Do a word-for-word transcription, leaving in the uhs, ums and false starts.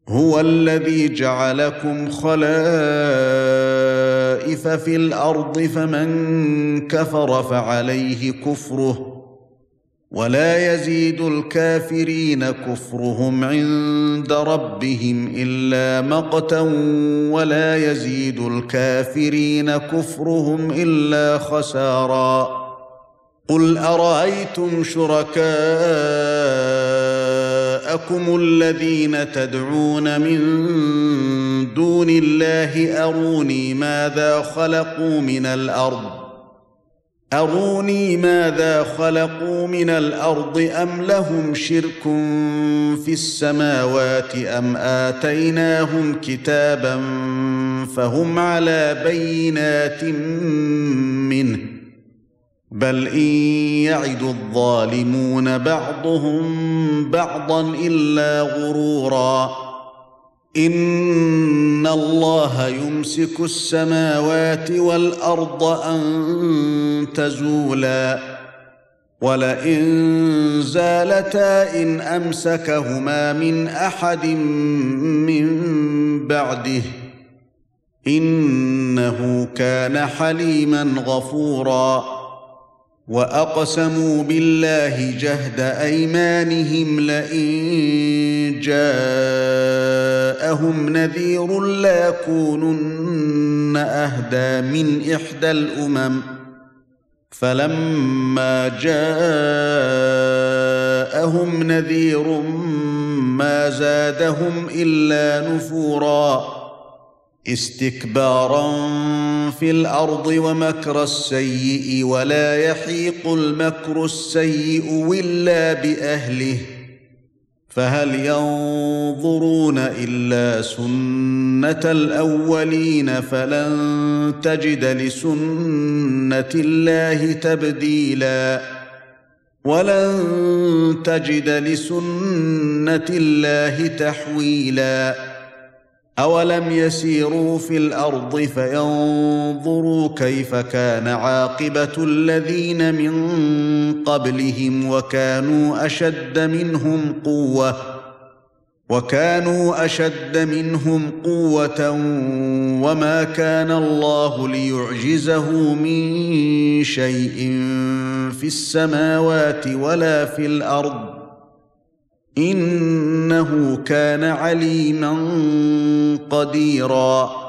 هو الذي جعلكم خلائف في الأرض فمن كفر فعليه كفره ولا يزيد الكافرين كفرهم عند ربهم إلا مقتا ولا يزيد الكافرين كفرهم إلا خسارا قل أرأيتم شركاءكم الذين تدعون من دون الله أروني ماذا خلقوا من الأرض أروني ماذا خلقوا من الأرض أم لهم شرك في السماوات أم آتيناهم كتابا فهم على بينات منه بل إن يعد الظالمون بعضهم بعضا إلا غرورا إن الله يمسك السماوات والأرض أن تزولا ولئن زالتا إن أمسكهما من أحد من بعده إنه كان حليما غفورا وأقسموا بالله جهد أيمانهم لئن جاءهم نذير ليكونن أهدى من إحدى الأمم فلما جاءهم نذير ما زادهم إلا نفورا استكبارا في الأرض ومكر السيء ولا يحيق المكر السيء إلا بأهله فهل ينظرون إلا سنة الأولين فلن تجد لسنة الله تبديلا ولن تجد لسنة الله تحويلا أولم يسيروا في الأرض فينظروا كيف كان عاقبة الذين من قبلهم وكانوا أشد منهم قوة وكانوا أشد منهم قوة وما كان الله ليعجزه من شيء في السماوات ولا في الأرض إنه كان عليما قديرا